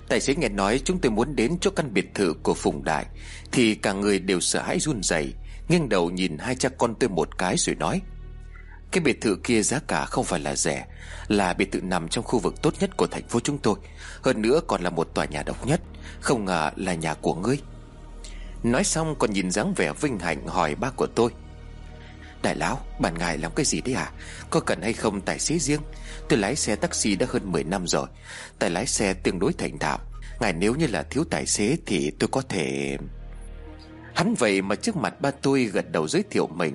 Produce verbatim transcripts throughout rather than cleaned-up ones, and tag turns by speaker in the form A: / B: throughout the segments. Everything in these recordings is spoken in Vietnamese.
A: Tài xế nghe nói chúng tôi muốn đến chỗ căn biệt thự của Phùng Đại thì cả người đều sợ hãi run rẩy, nghiêng đầu nhìn hai cha con tôi một cái rồi nói: Cái biệt thự kia giá cả không phải là rẻ, là biệt thự nằm trong khu vực tốt nhất của thành phố chúng tôi, hơn nữa còn là một tòa nhà độc nhất. Không ngờ là nhà của ngươi. Nói xong còn nhìn dáng vẻ vinh hạnh hỏi ba của tôi: Đại lão, bạn ngài làm cái gì đấy à? Có cần hay không tài xế riêng? Tôi lái xe taxi đã hơn mười năm rồi, tài lái xe tương đối thành thạo. Ngài nếu như là thiếu tài xế thì tôi có thể... Hắn vậy mà trước mặt ba tôi gật đầu giới thiệu mình.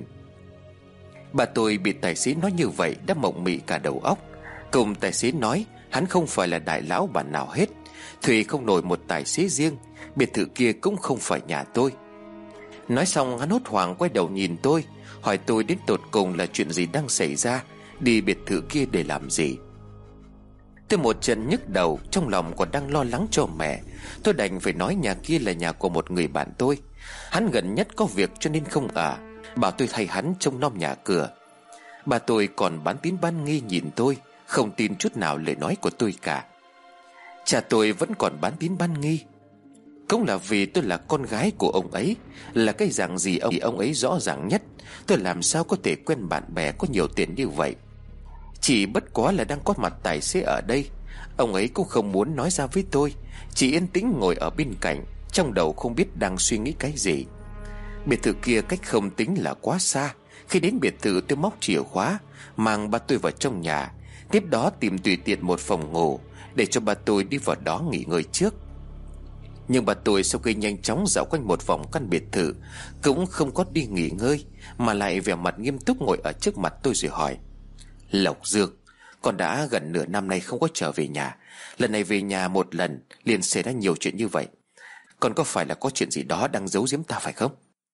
A: Ba tôi bị tài xế nói như vậy đã mộng mị cả đầu óc. Cùng tài xế nói hắn không phải là đại lão bản nào hết, thuê không nổi một tài xế riêng, biệt thự kia cũng không phải nhà tôi. Nói xong hắn hốt hoảng quay đầu nhìn tôi, hỏi tôi đến tột cùng là chuyện gì đang xảy ra, đi biệt thự kia để làm gì. Tôi một trận nhức đầu, trong lòng còn đang lo lắng cho mẹ. Tôi đành phải nói nhà kia là nhà của một người bạn tôi, hắn gần nhất có việc cho nên không ở, bảo tôi thay hắn trông nom nhà cửa. Bà tôi còn bán tín bán nghi nhìn tôi, không tin chút nào lời nói của tôi cả. Cha tôi vẫn còn bán tín bán nghi, cũng là vì tôi là con gái của ông ấy, là cái dạng gì ông, ông ấy rõ ràng nhất. Tôi làm sao có thể quen bạn bè có nhiều tiền như vậy. Chỉ bất quá là đang có mặt tài xế ở đây, ông ấy cũng không muốn nói ra với tôi, chỉ yên tĩnh ngồi ở bên cạnh, trong đầu không biết đang suy nghĩ cái gì. Biệt thự kia cách không tính là quá xa. Khi đến biệt thự tôi móc chìa khóa, mang ba tôi vào trong nhà, tiếp đó tìm tùy tiện một phòng ngủ để cho ba tôi đi vào đó nghỉ ngơi trước. Nhưng bà tôi sau khi nhanh chóng dạo quanh một vòng căn biệt thự cũng không có đi nghỉ ngơi, mà lại vẻ mặt nghiêm túc ngồi ở trước mặt tôi rồi hỏi: Lộc Dương, con đã gần nửa năm nay không có trở về nhà. Lần này về nhà một lần liền xảy ra nhiều chuyện như vậy. Con có phải là có chuyện gì đó đang giấu giếm ta phải không?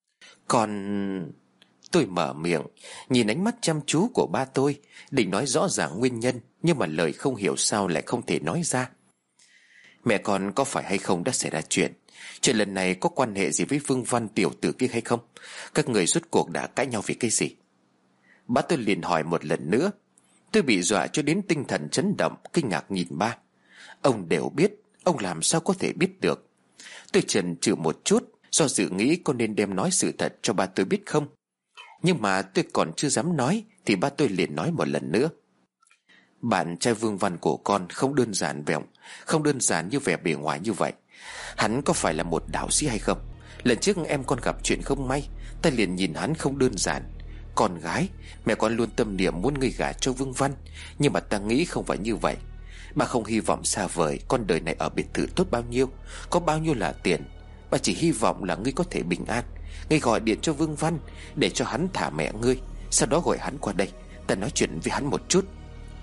A: Con... Tôi mở miệng, nhìn ánh mắt chăm chú của ba tôi, định nói rõ ràng nguyên nhân, nhưng mà lời không hiểu sao lại không thể nói ra. Mẹ con có phải hay không đã xảy ra chuyện? Chuyện lần này có quan hệ gì với Vương Văn tiểu tử kia hay không? Các người rốt cuộc đã cãi nhau vì cái gì? Ba tôi liền hỏi một lần nữa. Tôi bị dọa cho đến tinh thần chấn động, kinh ngạc nhìn ba. Ông đều biết, ông làm sao có thể biết được? Tôi chần chừ một chút, do dự nghĩ có nên đem nói sự thật cho ba tôi biết không. Nhưng mà tôi còn chưa dám nói thì ba tôi liền nói một lần nữa. Bạn trai Vương Văn của con không đơn giản vẹo, không đơn giản như vẻ bề ngoài như vậy. Hắn có phải là một đạo sĩ hay không? Lần trước em con gặp chuyện không may, ta liền nhìn hắn không đơn giản. Con gái, mẹ con luôn tâm niệm muốn ngươi gả cho Vương Văn, nhưng mà ta nghĩ không phải như vậy. Bà không hy vọng xa vời con đời này ở biệt thự tốt bao nhiêu, có bao nhiêu là tiền. Bà chỉ hy vọng là ngươi có thể bình an. Ngươi gọi điện cho Vương Văn để cho hắn thả mẹ ngươi, sau đó gọi hắn qua đây, ta nói chuyện với hắn một chút.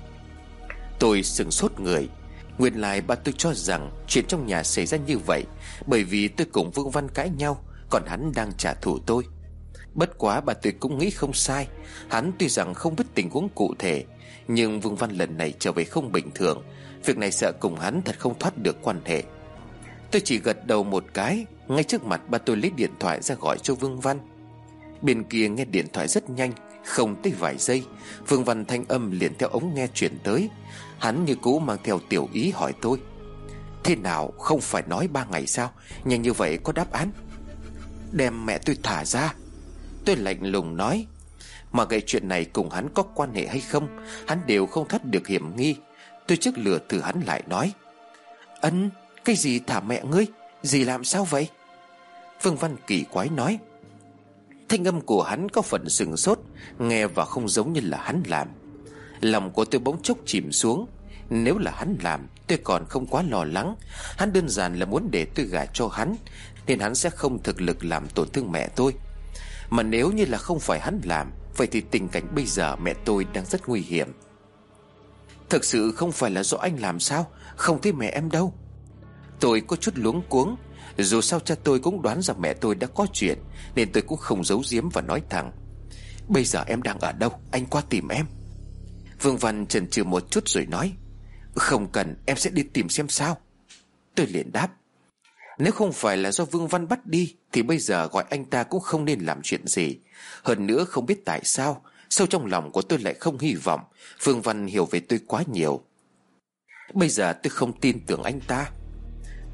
A: Tôi sững sốt người. Nguyên lai ba tôi cho rằng chuyện trong nhà xảy ra như vậy bởi vì tôi cùng Vương Văn cãi nhau, còn hắn đang trả thù tôi. Bất quá bà tôi cũng nghĩ không sai. Hắn tuy rằng không biết tình huống cụ thể, nhưng Vương Văn lần này trở về không bình thường, việc này sợ cùng hắn thật không thoát được quan hệ. Tôi chỉ gật đầu một cái. Ngay trước mặt ba tôi lấy điện thoại ra gọi cho Vương Văn. Bên kia nghe điện thoại rất nhanh, không tới vài giây, Vương Văn thanh âm liền theo ống nghe chuyển tới. Hắn như cũ mang theo tiểu ý hỏi tôi: Thế nào, không phải nói ba ngày sao? Nhanh như vậy có đáp án? Đem mẹ tôi thả ra. Tôi lạnh lùng nói. Mà cái chuyện này cùng hắn có quan hệ hay không, hắn đều không thoát được hiểm nghi. Tôi trước lừa thử hắn lại nói: Ân, cái gì thả mẹ ngươi? Dì làm sao vậy? Vương Văn kỳ quái nói. Thanh âm của hắn có phần sừng sốt, nghe vào không giống như là hắn làm. Lòng của tôi bỗng chốc chìm xuống. Nếu là hắn làm, tôi còn không quá lo lắng. Hắn đơn giản là muốn để tôi gả cho hắn, nên hắn sẽ không thực lực làm tổn thương mẹ tôi. Mà nếu như là không phải hắn làm, vậy thì tình cảnh bây giờ mẹ tôi đang rất nguy hiểm. Thực sự không phải là do anh làm sao? Không thấy mẹ em đâu. Tôi có chút luống cuống. Dù sao cha tôi cũng đoán rằng mẹ tôi đã có chuyện, nên tôi cũng không giấu giếm và nói thẳng: Bây giờ em đang ở đâu? Anh qua tìm em. Vương Văn chần chừ một chút rồi nói: Không cần, em sẽ đi tìm xem sao. Tôi liền đáp: Nếu không phải là do Vương Văn bắt đi thì bây giờ gọi anh ta cũng không nên làm chuyện gì. Hơn nữa không biết tại sao, sâu trong lòng của tôi lại không hy vọng Vương Văn hiểu về tôi quá nhiều. Bây giờ tôi không tin tưởng anh ta.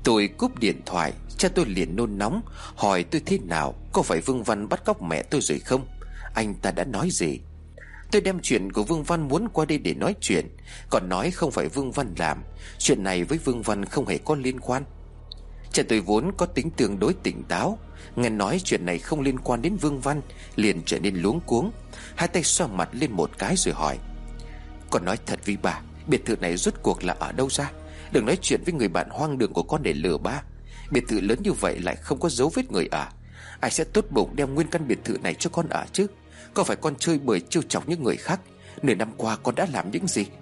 A: Tôi cúp điện thoại. Cha tôi liền nôn nóng hỏi tôi thế nào, có phải Vương Văn bắt cóc mẹ tôi rồi không? Anh ta đã nói gì? Tôi đem chuyện của Vương Văn muốn qua đây để nói chuyện, còn nói không phải Vương Văn làm. Chuyện này với Vương Văn không hề có liên quan. Cha tôi vốn có tính tương đối tỉnh táo, nghe nói chuyện này không liên quan đến Vương Văn liền trở nên luống cuống. Hai tay xoa mặt lên một cái rồi hỏi: Con nói thật với bà, biệt thự này rốt cuộc là ở đâu ra? Đừng nói chuyện với người bạn hoang đường của con để lừa ba. Biệt thự lớn như vậy lại không có dấu vết người ở. Ai sẽ tốt bụng đem nguyên căn biệt thự này cho con ở chứ? Có phải con chơi bời trêu chọc những người khác? Nửa năm qua con đã làm những gì?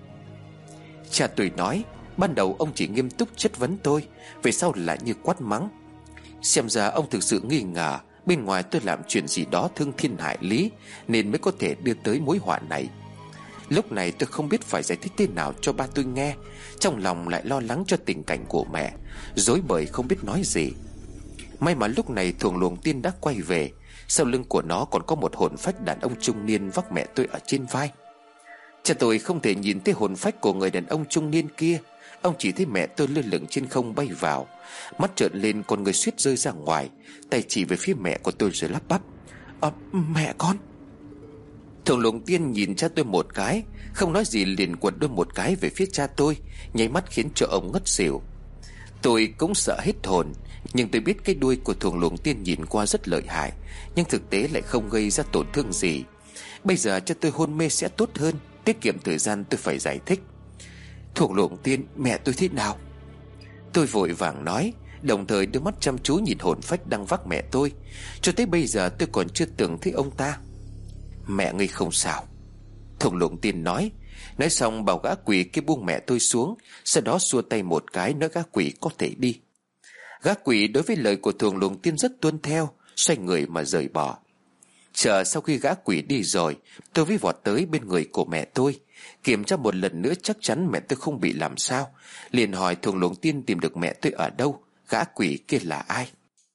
A: Cha tôi nói, ban đầu ông chỉ nghiêm túc chất vấn tôi, về sau lại như quát mắng. Xem ra ông thực sự nghi ngờ bên ngoài tôi làm chuyện gì đó thương thiên hại lý, nên mới có thể đưa tới mối họa này. Lúc này tôi không biết phải giải thích thế nào cho ba tôi nghe, trong lòng lại lo lắng cho tình cảnh của mẹ, rối bời không biết nói gì. May mà lúc này Thuồng Luồng Tiên đã quay về. Sau lưng của nó còn có một hồn phách đàn ông trung niên vác mẹ tôi ở trên vai. Cha tôi không thể nhìn thấy hồn phách của người đàn ông trung niên kia. Ông chỉ thấy mẹ tôi lơ lửng trên không bay vào, mắt trợn lên, con người suýt rơi ra ngoài, tay chỉ về phía mẹ của tôi rồi lắp bắp: à, mẹ con. Thuồng Luồng Tiên nhìn cha tôi một cái, không nói gì liền quật đôi một cái về phía cha tôi, nháy mắt khiến cho ông ngất xỉu. Tôi cũng sợ hết hồn, nhưng tôi biết cái đuôi của Thuồng Luồng Tiên nhìn qua rất lợi hại, nhưng thực tế lại không gây ra tổn thương gì. Bây giờ cho tôi hôn mê sẽ tốt hơn, tiết kiệm thời gian tôi phải giải thích. Thuồng Luồng Tiên, mẹ tôi thế nào? Tôi vội vàng nói, đồng thời đưa mắt chăm chú nhìn hồn phách đang vác mẹ tôi. Cho tới bây giờ tôi còn chưa từng thấy ông ta. Mẹ ngươi không sao, Thuồng Luồng Tiên nói. Nói xong bảo gã quỷ kia buông mẹ tôi xuống, sau đó xua tay một cái nói gã quỷ có thể đi. Gã quỷ đối với lời của Thuồng Luồng Tiên rất tuân theo, xoay người mà rời bỏ. Chờ sau khi gã quỷ đi rồi, tôi mới vọt tới bên người của mẹ tôi, kiểm tra một lần nữa chắc chắn mẹ tôi không bị làm sao, liền hỏi Thuồng Luồng Tiên tìm được mẹ tôi ở đâu, gã quỷ kia là ai.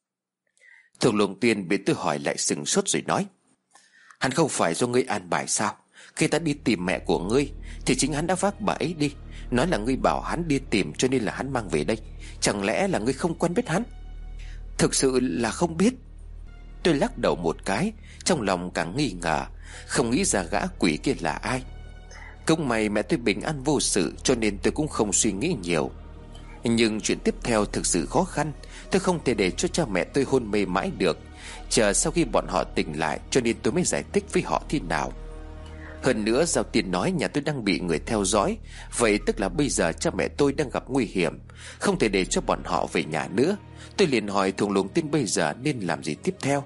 A: Thuồng Luồng Tiên bị tôi hỏi lại sừng sốt rồi nói: Hắn không phải do ngươi an bài sao? Khi ta đi tìm mẹ của ngươi thì chính hắn đã vác bà ấy đi, nói là ngươi bảo hắn đi tìm cho nên là hắn mang về đây. Chẳng lẽ là ngươi không quen biết hắn? Thực sự là không biết. Tôi lắc đầu một cái, trong lòng càng nghi ngờ, không nghĩ ra gã quỷ kia là ai. Cũng may mẹ tôi bình an vô sự, cho nên tôi cũng không suy nghĩ nhiều. Nhưng chuyện tiếp theo thực sự khó khăn. Tôi không thể để cho cha mẹ tôi hôn mê mãi được. Chờ sau khi bọn họ tỉnh lại, cho nên tôi mới giải thích với họ thế nào. Hơn nữa Giao Tiên nói nhà tôi đang bị người theo dõi, vậy tức là bây giờ cha mẹ tôi đang gặp nguy hiểm, không thể để cho bọn họ về nhà nữa. Tôi liền hỏi Thuồng Luồng Tiên bây giờ nên làm gì tiếp theo.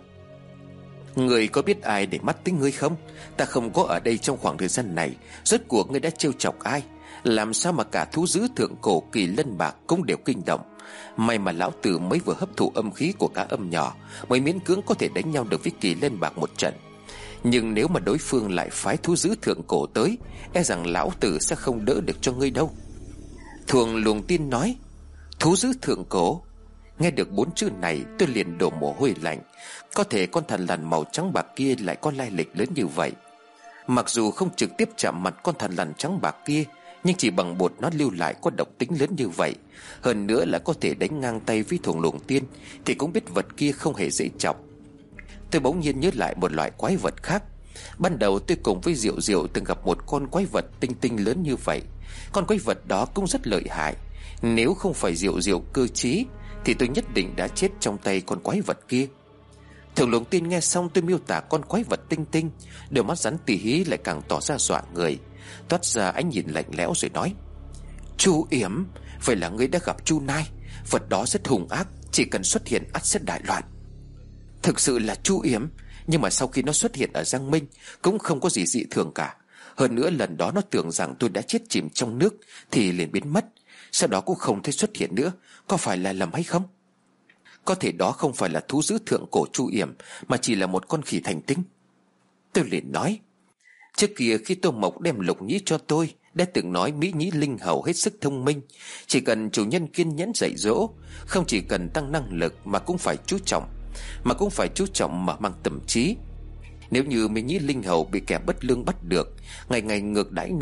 A: Người có biết ai để mắt tính ngươi không? Ta không có ở đây trong khoảng thời gian này, rốt cuộc ngươi đã trêu chọc ai? Làm sao mà cả thú dữ thượng cổ Kỳ Lân Bạc cũng đều kinh động? May mà lão tử mới vừa hấp thụ âm khí của cá âm nhỏ, mới miễn cưỡng có thể đánh nhau được với Kỳ Lân Bạc một trận. Nhưng nếu mà đối phương lại phái thú dữ thượng cổ tới, e rằng lão tử sẽ không đỡ được cho ngươi đâu. Thuồng Luồng Tiên nói: Thú dữ thượng cổ? Nghe được bốn chữ này tôi liền đổ mồ hôi lạnh. Có thể con thần lằn màu trắng bạc kia lại có lai lịch lớn như vậy. Mặc dù không trực tiếp chạm mặt con thần lằn trắng bạc kia, nhưng chỉ bằng bột nó lưu lại có độc tính lớn như vậy, hơn nữa là có thể đánh ngang tay với Thuồng Luồng Tiên, thì cũng biết vật kia không hề dễ chọc. Tôi bỗng nhiên nhớ lại một loại quái vật khác. Ban đầu tôi cùng với Diệu Diệu từng gặp một con quái vật tinh tinh lớn như vậy. Con quái vật đó cũng rất lợi hại. Nếu không phải Diệu Diệu cơ trí thì tôi nhất định đã chết trong tay con quái vật kia. Thuồng Luồng Tiên nghe xong tôi miêu tả con quái vật tinh tinh, đôi mắt rắn tỉ hí lại càng tỏ ra dọa người, toát ra ánh nhìn lạnh lẽo rồi nói: Chu Yểm, vậy là ngươi đã gặp Chu Nai. Vật đó rất hung ác, chỉ cần xuất hiện ắt sẽ đại loạn. Thực sự là Chu Yểm, nhưng mà sau khi nó xuất hiện ở Giang Minh cũng không có gì dị thường cả. Hơn nữa lần đó nó tưởng rằng tôi đã chết chìm trong nước thì liền biến mất, sau đó cũng không thấy xuất hiện nữa. Có phải là lầm hay không? Có thể đó không phải là thú dữ thượng cổ Chu Yểm, mà chỉ là một con khỉ thành tinh. Tôi liền nói: Trước kia khi Tô Mộc đem lục nhĩ cho tôi, đã từng nói Mỹ Nhĩ Linh Hầu hết sức thông minh, chỉ cần chủ nhân kiên nhẫn dạy dỗ, không chỉ cần tăng năng lực mà cũng phải chú trọng, mà cũng phải chú trọng mở mang tầm trí. Nếu như Mỹ Nhĩ Linh Hầu bị kẻ bất lương bắt được, ngày ngày ngược đãi nó,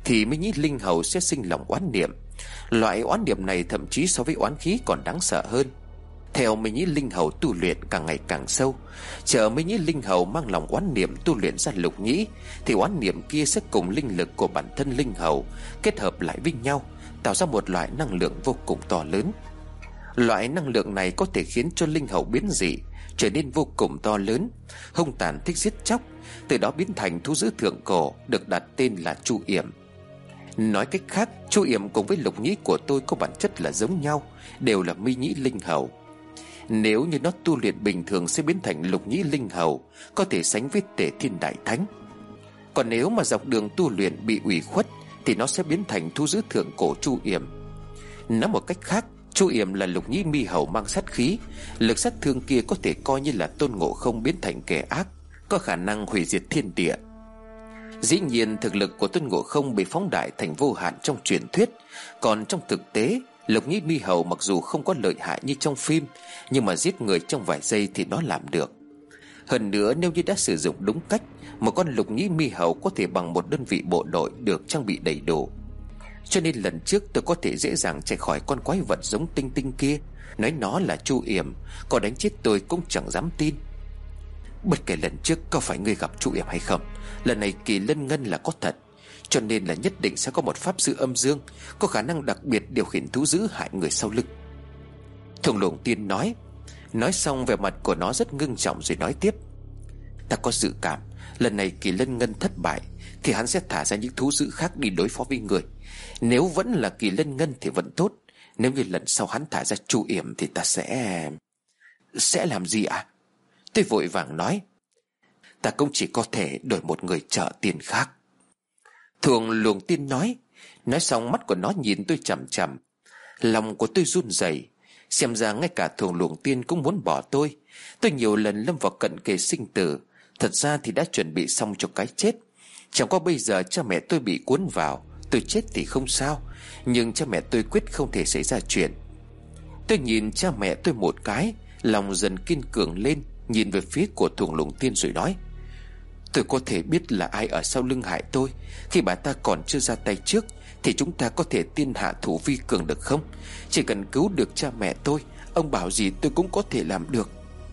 A: thì Minh Nhĩ Linh Hầu sẽ sinh lòng oán niệm. Loại oán niệm này thậm chí so với oán khí còn đáng sợ hơn. Theo Minh Nhĩ Linh Hầu tu luyện càng ngày càng sâu, chờ Minh Nhĩ Linh Hầu mang lòng oán niệm tu luyện ra lục nhĩ, thì oán niệm kia sẽ cùng linh lực của bản thân Linh Hầu kết hợp lại với nhau, tạo ra một loại năng lượng vô cùng to lớn. Loại năng lượng này có thể khiến cho Linh Hầu biến dị, trở nên vô cùng to lớn, hung tàn, thích giết chóc, từ đó biến thành thú dữ thượng cổ, được đặt tên là Chu Yểm. Nói cách khác, Chu Yểm cùng với lục nhĩ của tôi có bản chất là giống nhau, đều là Minh Nhĩ Linh Hầu. Nếu như nó tu luyện bình thường sẽ biến thành lục nhĩ Linh Hầu, có thể sánh với Tề Thiên Đại Thánh. Còn nếu mà dọc đường tu luyện bị ủy khuất thì nó sẽ biến thành thú dữ thượng cổ Chu Yểm. Nói một cách khác, Chu Yểm là lục nhĩ mi hầu mang sát khí, lực sát thương kia có thể coi như là Tôn Ngộ Không biến thành kẻ ác, có khả năng hủy diệt thiên địa. Dĩ nhiên thực lực của Tôn Ngộ Không bị phóng đại thành vô hạn trong truyền thuyết, còn trong thực tế lục nhĩ mi hầu mặc dù không có lợi hại như trong phim, nhưng mà giết người trong vài giây thì nó làm được. Hơn nữa, nếu như đã sử dụng đúng cách, một con lục nhĩ mi hầu có thể bằng một đơn vị bộ đội được trang bị đầy đủ. Cho nên lần trước tôi có thể dễ dàng chạy khỏi con quái vật giống Tinh Tinh kia. Nói nó là Chu Yểm, có đánh chết tôi cũng chẳng dám tin. Bất kể lần trước có phải ngươi gặp Chu Yểm hay không, lần này Kỳ Lân Ngân là có thật, cho nên là nhất định sẽ có một pháp sư âm dương có khả năng đặc biệt điều khiển thú dữ hại người sau lưng. Thùng Luồng Tiên nói. Nói xong vẻ mặt của nó rất ngưng trọng rồi nói tiếp: Ta có dự cảm lần này Kỳ Lân Ngân thất bại thì hắn sẽ thả ra những thú dữ khác đi đối phó với người. Nếu vẫn là Kỳ Lân Ngân thì vẫn tốt, nếu như lần sau hắn thả ra Chu Yểm thì ta sẽ... Sẽ làm gì ạ? À? Tôi vội vàng nói: Ta cũng chỉ có thể đổi một người trợ tiền khác. Thường Luồng Tiên nói. Nói xong mắt của nó nhìn tôi chằm chằm. Lòng của tôi run rẩy. Xem ra ngay cả Thường Luồng Tiên cũng muốn bỏ tôi. Tôi nhiều lần lâm vào cận kề sinh tử, thật ra thì đã chuẩn bị xong cho cái chết. Chẳng qua bây giờ cha mẹ tôi bị cuốn vào, tôi chết thì không sao, nhưng cha mẹ tôi quyết không thể xảy ra chuyện. Tôi nhìn cha mẹ tôi một cái, lòng dần kiên cường lên, nhìn về phía của Thường Luồng Tiên rồi nói: Tôi có thể biết là ai ở sau lưng hại tôi. Khi bà ta còn chưa ra tay trước thì chúng ta có thể tiên hạ thủ vi cường được không? Chỉ cần cứu được cha mẹ tôi, ông bảo gì tôi cũng có thể làm được.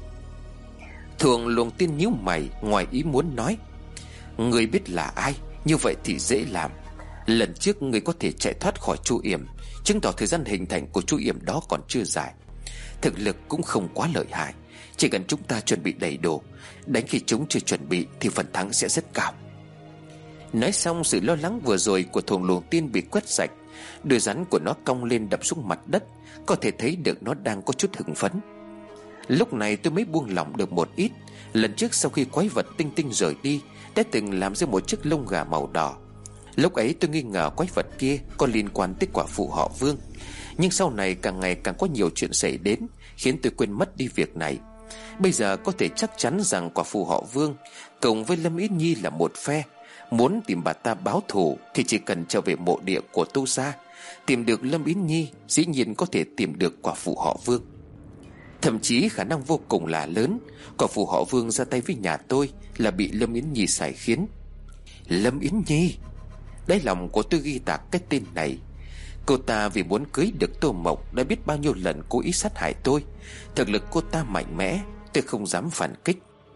A: Thường Luồng Tiên nhíu mày, ngoài ý muốn nói: Người biết là ai, như vậy thì dễ làm. Lần trước người có thể chạy thoát khỏi Chu Yểm, chứng tỏ thời gian hình thành của Chu Yểm đó còn chưa dài. Thực lực cũng không quá lợi hại, chỉ cần chúng ta chuẩn bị đầy đủ, đánh khi chúng chưa chuẩn bị thì phần thắng sẽ rất cao. Nói xong, sự lo lắng vừa rồi của Thường Luồng Tiên bị quét sạch. Đôi rắn của nó cong lên đập xuống mặt đất, có thể thấy được nó đang có chút hưng phấn. Lúc này tôi mới buông lỏng được một ít. Lần trước sau khi quái vật Tinh Tinh rời đi, đã từng làm ra một chiếc lông gà màu đỏ. Lúc ấy tôi nghi ngờ quái vật kia có liên quan tới quả phụ họ Vương, nhưng sau này càng ngày càng có nhiều chuyện xảy đến, khiến tôi quên mất đi việc này. Bây giờ có thể chắc chắn rằng quả phụ họ Vương cùng với Lâm Yến Nhi là một phe. Muốn tìm bà ta báo thù thì chỉ cần trở về mộ địa của Tu Sa, tìm được Lâm Yến Nhi, dĩ nhiên có thể tìm được quả phụ họ Vương. Thậm chí khả năng vô cùng là lớn, quả phụ họ Vương ra tay với nhà tôi là bị Lâm Yến Nhi sai khiến. Lâm Yến Nhi, đáy lòng của tôi ghi tạc cái tên này. Cô ta vì muốn cưới được Tô Mộc đã biết bao nhiêu lần cố ý sát hại tôi. Thực lực cô ta mạnh mẽ, tôi không dám phản kích.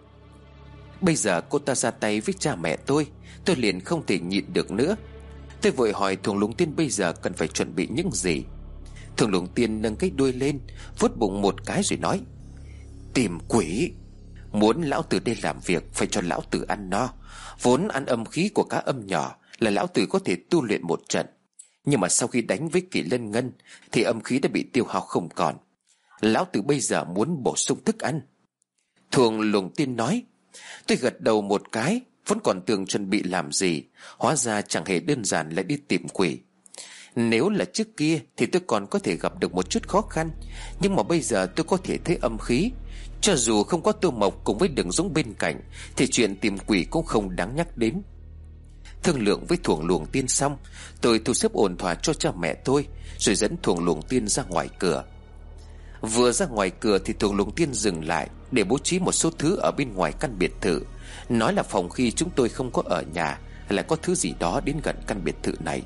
A: Bây giờ cô ta ra tay với cha mẹ tôi, tôi liền không thể nhịn được nữa. Tôi vội hỏi Thường Luồng Tiên bây giờ cần phải chuẩn bị những gì. Thường Luồng Tiên nâng cái đuôi lên, vuốt bụng một cái rồi nói: Tìm quỷ. Muốn lão tử đây làm việc phải cho lão tử ăn no. Vốn ăn âm khí của cá âm nhỏ là lão tử có thể tu luyện một trận, nhưng mà sau khi đánh với Kỳ Lân Ngân thì âm khí đã bị tiêu hao không còn. Lão tử bây giờ muốn bổ sung thức ăn. Thường Luồng Tiên nói. Tôi gật đầu một cái, vẫn còn tưởng chuẩn bị làm gì, hóa ra chẳng hề đơn giản là đi tìm quỷ. Nếu là trước kia thì tôi còn có thể gặp được một chút khó khăn, nhưng mà bây giờ tôi có thể thấy âm khí. Cho dù không có Tô Mộc cùng với Đường Dũng bên cạnh thì chuyện tìm quỷ cũng không đáng nhắc đến. Thương lượng với Thường Luồng Tiên xong, tôi thu xếp ổn thỏa cho cha mẹ tôi, rồi dẫn Thường Luồng Tiên ra ngoài cửa. Vừa ra ngoài cửa thì Thường Luồng Tiên dừng lại để bố trí một số thứ ở bên ngoài căn biệt thự, nói là phòng khi chúng tôi không có ở nhà, lại có thứ gì đó đến gần căn biệt thự này.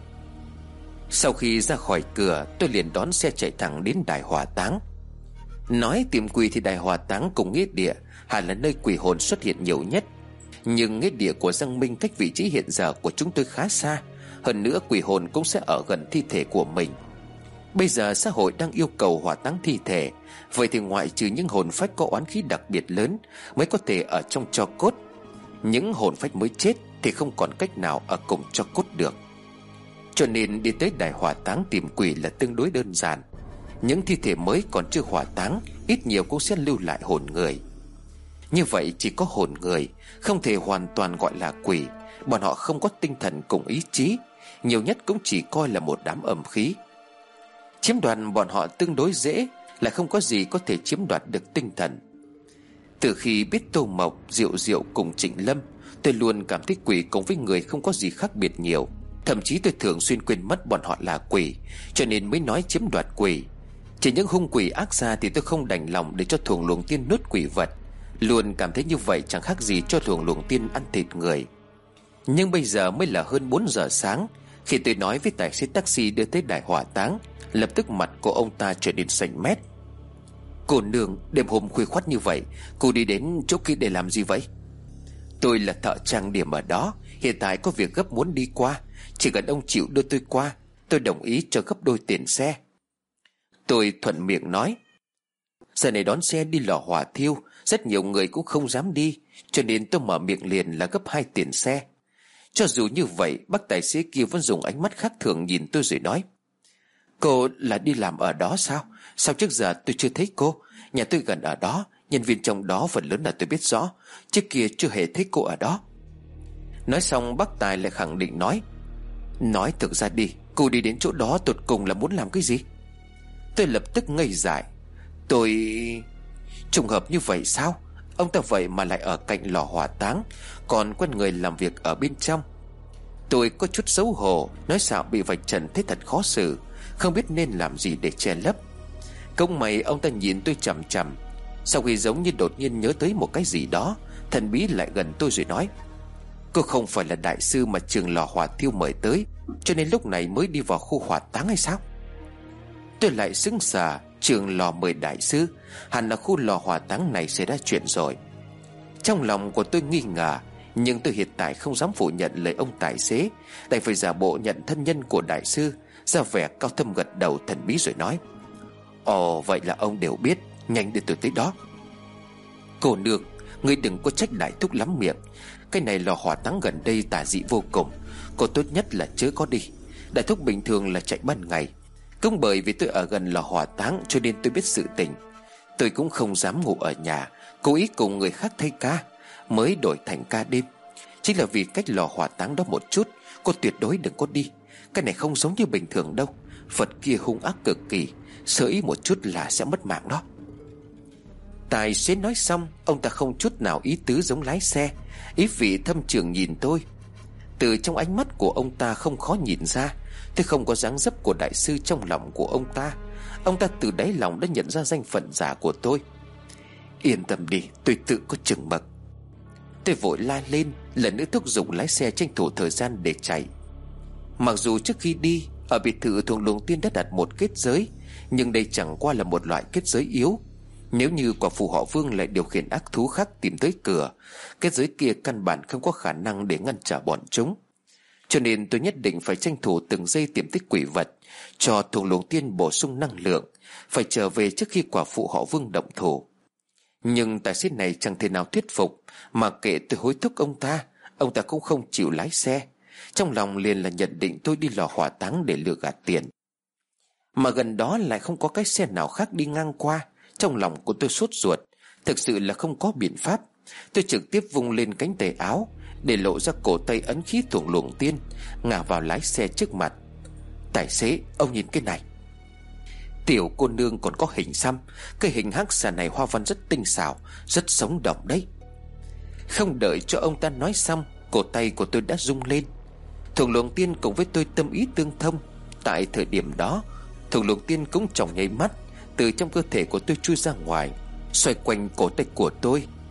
A: Sau khi ra khỏi cửa, tôi liền đón xe chạy thẳng đến đài hỏa táng. Nói tìm quỷ thì đài hỏa táng cùng nghĩa địa hẳn là nơi quỷ hồn xuất hiện nhiều nhất. Nhưng nghĩa địa của Giang Minh cách vị trí hiện giờ của chúng tôi khá xa. Hơn nữa quỷ hồn cũng sẽ ở gần thi thể của mình. Bây giờ xã hội đang yêu cầu hỏa táng thi thể, vậy thì ngoại trừ những hồn phách có oán khí đặc biệt lớn mới có thể ở trong tro cốt. Những hồn phách mới chết thì không còn cách nào ở cùng tro cốt được. Cho nên đi tới đài hỏa táng tìm quỷ là tương đối đơn giản. Những thi thể mới còn chưa hỏa táng ít nhiều cũng sẽ lưu lại hồn người. Như vậy chỉ có hồn người, không thể hoàn toàn gọi là quỷ. Bọn họ không có tinh thần cùng ý chí, nhiều nhất cũng chỉ coi là một đám âm khí. Chiếm đoạt bọn họ tương đối dễ, là không có gì có thể chiếm đoạt được tinh thần. Từ khi biết Tô Mộc, Diệu Diệu cùng Trịnh Lâm, tôi luôn cảm thấy quỷ cùng với người không có gì khác biệt nhiều. Thậm chí tôi thường xuyên quên mất bọn họ là quỷ, cho nên mới nói chiếm đoạt quỷ. Chỉ những hung quỷ ác xa thì tôi không đành lòng để cho Thuồng Luồng Tiên nuốt quỷ vật. Luôn cảm thấy như vậy chẳng khác gì cho Thuồng Luồng Tiên ăn thịt người. Nhưng bây giờ mới là hơn bốn giờ sáng. Khi tôi nói với tài xế taxi đưa tới đài hỏa táng, lập tức mặt của ông ta trở nên xanh mét. Cô nương, đêm hôm khuya khoắt như vậy, cô đi đến chỗ kia để làm gì vậy? Tôi là thợ trang điểm ở đó, hiện tại có việc gấp muốn đi qua. Chỉ cần ông chịu đưa tôi qua, tôi đồng ý cho gấp đôi tiền xe. Tôi thuận miệng nói. Giờ này đón xe đi lò hỏa thiêu, rất nhiều người cũng không dám đi, cho nên tôi mở miệng liền là gấp hai tiền xe. Cho dù như vậy, bác tài xế kia vẫn dùng ánh mắt khác thường nhìn tôi rồi nói. Cô là đi làm ở đó sao? Sao trước giờ tôi chưa thấy cô? Nhà tôi gần ở đó, nhân viên trong đó phần lớn là tôi biết rõ, trước kia chưa hề thấy cô ở đó. Nói xong bác tài lại khẳng định nói. Nói thực ra đi, cô đi đến chỗ đó tột cùng là muốn làm cái gì? Tôi lập tức ngây dại. Tôi... Trùng hợp như vậy sao? Ông ta vậy mà lại ở cạnh lò hỏa táng, còn quen người làm việc ở bên trong. Tôi có chút xấu hổ, nói xạo bị vạch trần thấy thật khó xử, không biết nên làm gì để che lấp. Công mày ông ta nhìn tôi chằm chằm, sau khi giống như đột nhiên nhớ tới một cái gì đó, thần bí lại gần tôi rồi nói. Cô không phải là đại sư mà trường lò hỏa thiêu mời tới, cho nên lúc này mới đi vào khu hỏa táng hay sao? Tôi lại sững sờ. Trường lò mời đại sư, hẳn là khu lò hỏa táng này xảy ra chuyện rồi. Trong lòng của tôi nghi ngờ, nhưng tôi hiện tại không dám phủ nhận lời ông tài xế, đành phải giả bộ nhận thân nhân của đại sư, ra vẻ cao thâm gật đầu thần bí rồi nói. Ồ, vậy là ông đều biết, nhanh để tôi tới đó. Cô nương, ngươi đừng có trách đại thúc lắm miệng. Cái này lò hỏa táng gần đây tà dị vô cùng, cô tốt nhất là chớ có đi. Đại thúc bình thường là chạy ban ngày, cũng bởi vì tôi ở gần lò hỏa táng cho nên tôi biết sự tình. Tôi cũng không dám ngủ ở nhà, cố ý cùng người khác thay ca, mới đổi thành ca đêm. Chính là vì cách lò hỏa táng đó một chút, cô tuyệt đối đừng có đi. Cái này không giống như bình thường đâu, Phật kia hung ác cực kỳ, sơ ý một chút là sẽ mất mạng đó. Tài xế nói xong, ông ta không chút nào ý tứ giống lái xe, ý vị thâm trường nhìn tôi. Từ trong ánh mắt của ông ta không khó nhìn ra tôi không có dáng dấp của đại sư trong lòng của ông ta. Ông ta từ đáy lòng đã nhận ra danh phận giả của tôi. Yên tâm đi, tôi tự có chừng mực. Tôi vội la lên, lần nữa thúc giục lái xe tranh thủ thời gian để chạy. Mặc dù trước khi đi, ở biệt thự Thuồng Luồng Tiên đã đặt một kết giới, nhưng đây chẳng qua là một loại kết giới yếu. Nếu như quả phụ họ Vương lại điều khiển ác thú khác tìm tới cửa, kết giới kia căn bản không có khả năng để ngăn trở bọn chúng. Cho nên tôi nhất định phải tranh thủ từng giây tìm tới quỷ vật, cho Thuồng Luồng Tiên bổ sung năng lượng, phải trở về trước khi quả phụ họ Vương động thủ. Nhưng tài xế này chẳng thể nào thuyết phục, mà kệ tôi hối thúc ông ta, ông ta cũng không chịu lái xe. Trong lòng liền là nhận định tôi đi lò hỏa táng để lừa gạt tiền. Mà gần đó lại không có cái xe nào khác đi ngang qua. Trong lòng của tôi sốt ruột, thực sự là không có biện pháp. Tôi trực tiếp vung lên cánh tay áo, để lộ ra cổ tay ấn khí Thuồng Luồng Tiên, ngả vào lái xe trước mặt. Tài xế, ông nhìn cái này. Tiểu cô nương còn có hình xăm, cái hình hắc xà này hoa văn rất tinh xảo, rất sống động đấy. Không đợi cho ông ta nói xong, cổ tay của tôi đã rung lên. Thuồng Luồng Tiên cùng với tôi tâm ý tương thông. Tại thời điểm đó, Thuồng Luồng Tiên cũng tròng nháy mắt từ trong cơ thể của tôi chui ra ngoài, xoay quanh cổ tay của tôi.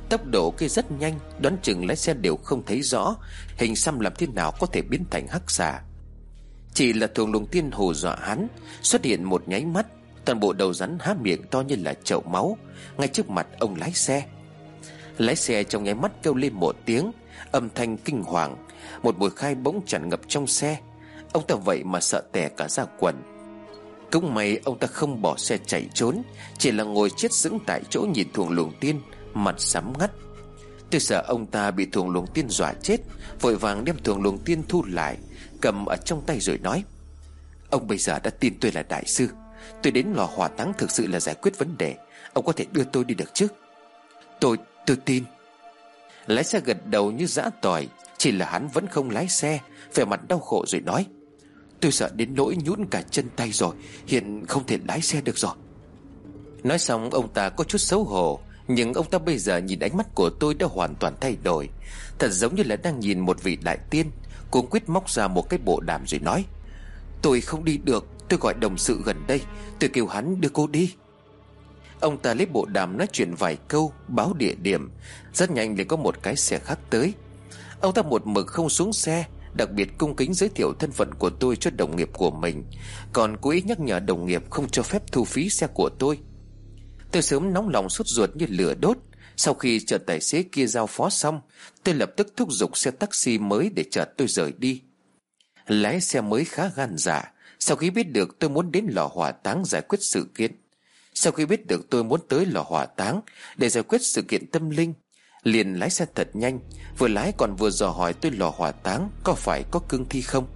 A: Tốc độ kia rất nhanh, đoán chừng lái xe đều không thấy rõ hình xăm làm thế nào có thể biến thành hắc xà. Chỉ là thuồng luồng tiên hù dọa hắn. Xuất hiện một nháy mắt, toàn bộ đầu rắn há miệng to như là chậu máu ngay trước mặt ông lái xe. Lái xe trong nháy mắt kêu lên một tiếng, âm thanh kinh hoàng. Một mùi khai bỗng tràn ngập trong xe. Ông ta vậy mà sợ tè cả ra quần. Cũng may ông ta không bỏ xe chạy trốn, chỉ là ngồi chết sững tại chỗ nhìn thuồng luồng tiên, mặt sắm ngắt. Tôi sợ ông ta bị thuồng luồng tiên dọa chết, vội vàng đem thuồng luồng tiên thu lại, cầm ở trong tay rồi nói: Ông bây giờ đã tin tôi là đại sư. Tôi đến lò hỏa táng thực sự là giải quyết vấn đề. Ông có thể đưa tôi đi được chứ? Tôi, tôi tin. Lái xe gật đầu như giã tỏi. Chỉ là hắn vẫn không lái xe, vẻ mặt đau khổ rồi nói: Tôi sợ đến nỗi nhũn cả chân tay rồi, hiện không thể lái xe được rồi. Nói xong ông ta có chút xấu hổ, nhưng ông ta bây giờ nhìn ánh mắt của tôi đã hoàn toàn thay đổi, thật giống như là đang nhìn một vị đại tiên. Cuống quýt móc ra một cái bộ đàm rồi nói: Tôi không đi được, tôi gọi đồng sự gần đây, tôi kêu hắn đưa cô đi. Ông ta lấy bộ đàm nói chuyện vài câu, báo địa điểm. Rất nhanh liền có một cái xe khác tới. Ông ta một mực không xuống xe, đặc biệt cung kính giới thiệu thân phận của tôi cho đồng nghiệp của mình, còn cố ý nhắc nhở đồng nghiệp không cho phép thu phí xe của tôi. Tôi sớm nóng lòng sốt ruột như lửa đốt. Sau khi chờ tài xế kia giao phó xong, tôi lập tức thúc giục xe taxi mới để chở tôi rời đi. Lái xe mới khá gan dạ. Sau khi biết được tôi muốn đến lò hỏa táng giải quyết sự kiện Sau khi biết được tôi muốn tới lò hỏa táng để giải quyết sự kiện tâm linh, liền lái xe thật nhanh, vừa lái còn vừa dò hỏi tôi lò hỏa táng có phải có cương thi không.